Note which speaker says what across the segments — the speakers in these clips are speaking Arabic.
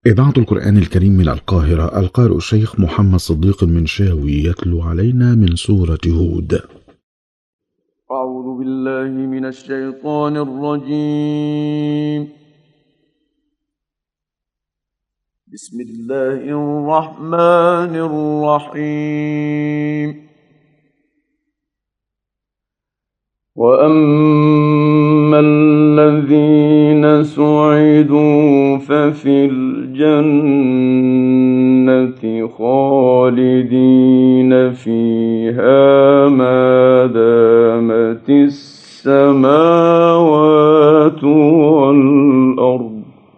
Speaker 1: إذاعة القرآن الكريم من القاهرة، القارئ الشيخ محمد صديق المنشاوي يتلو علينا من سورة هود.
Speaker 2: أعوذ بالله من الشيطان الرجيم. بسم الله الرحمن الرحيم. وأما الذين سعدوا ففي الجنة خالدين فيها ما دامت السماوات والأرض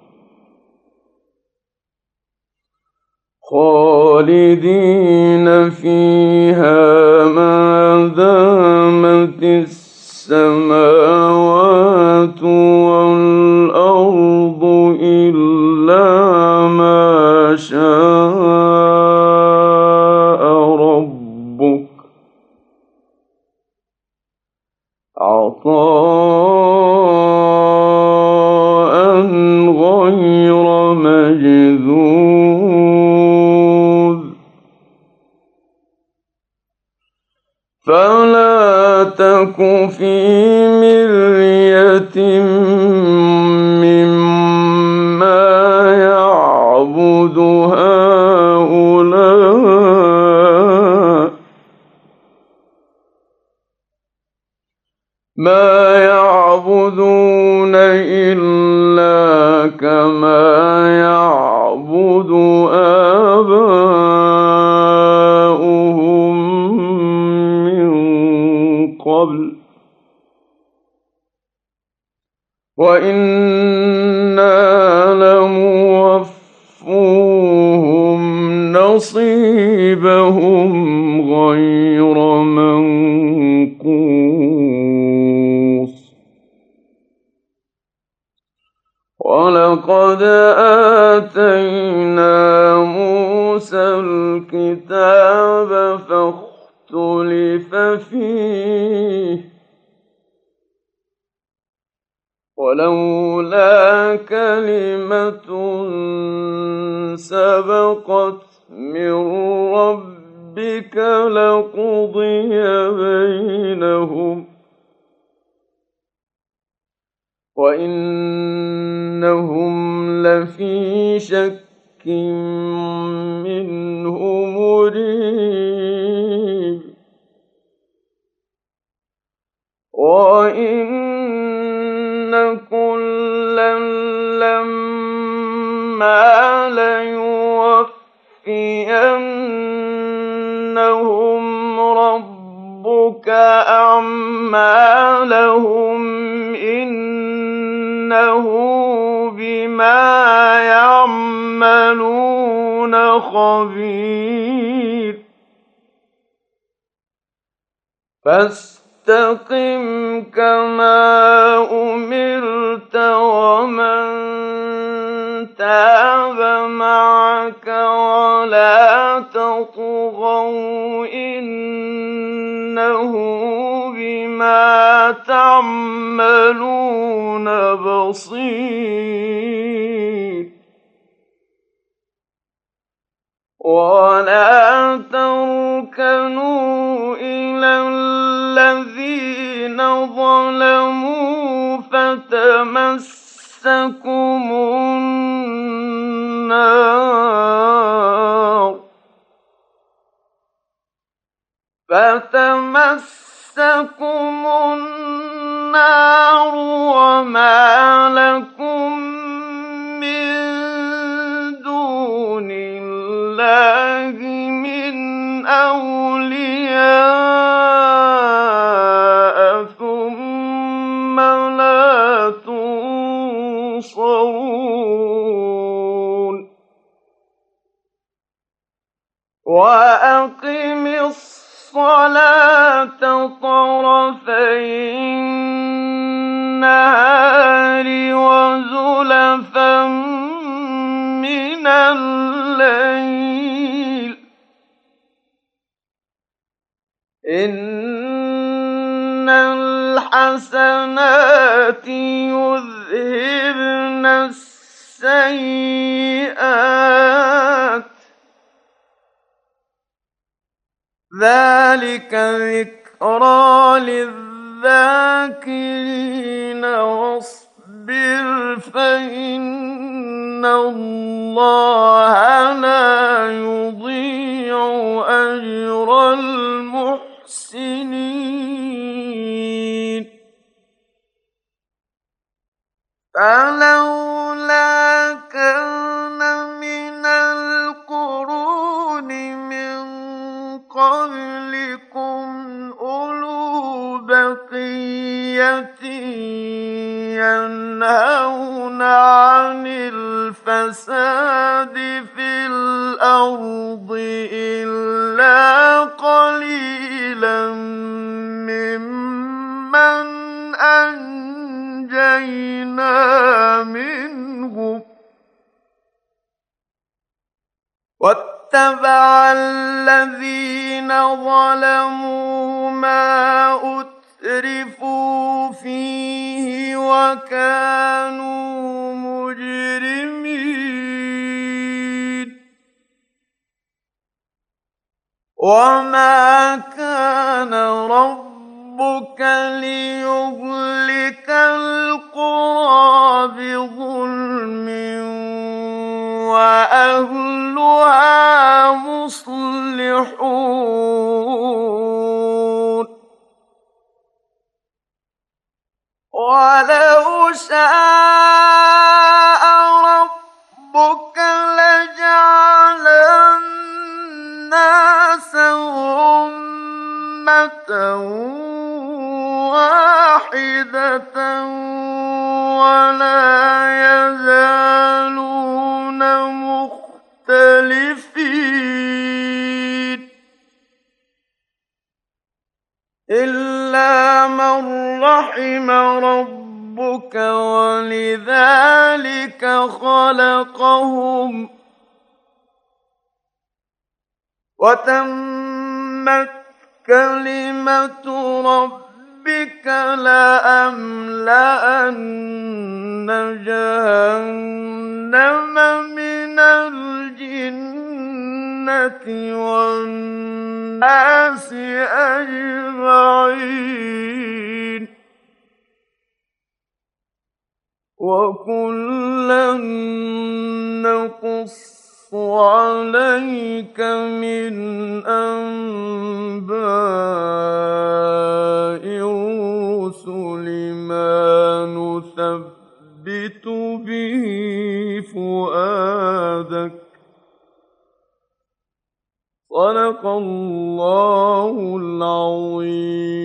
Speaker 2: خالدين فيها ما دامت السماوات والأرض إلا ما شاء ربك عطاء غير مجذوذ. فلا تك في مرية مما يعبد هؤلاء ما يعبدون إلا كما يعبد آباؤهم من قبل وإنا لموفوهم نصيبهم غير منقوص. ولقد آتينا موسى الكتاب فاختلف فيه ولولا كلمة سبقت من ربك لقضي بينهم وإنهم لفي شك منه مريب. وإن كلا لما ليوفينهم ربك أعمالهم إنه بما يعملون خبير. فاستقم كما أمرت ومن تاب معك ولا تطغوا إنه بما تعملون بصير. ولا تركنوا إلى الذين ظلموا فتمسكم النار وما لكم من دون الله من أولياء ثم لا تنصرون. وأقم الصلاة طرفي النهار وزلفا من الليل إن الحسنات يذهبن السيئات ۚ ذلك ذكرى للذاكرين. واصبر فإن الله لا يضيع أجر المحسنين. فلولا كان من القرون من قبلكم أولو بقية ينهون عن الفساد في الأرض إلا قليلا ممن أنجينا منهم ۗ واتبع الذين ظلموا ما أترفوا فيه وكانوا مجرمين. وما كان ربك ليهلك القرى بظلم وأهلها مصلحون. ولو شاء ربك لجعل الناس أمة واحدة ولا يزالون مختلفين إلا من رحم ربك ولذلك خلقهم. وتمت كلمة ربك لأملأن جهنم من الجنة والناس أجمعين. وكلا نقص عليك من أنباء الرسل ما نثبت به فؤادك ۚ صدق الله العظيم.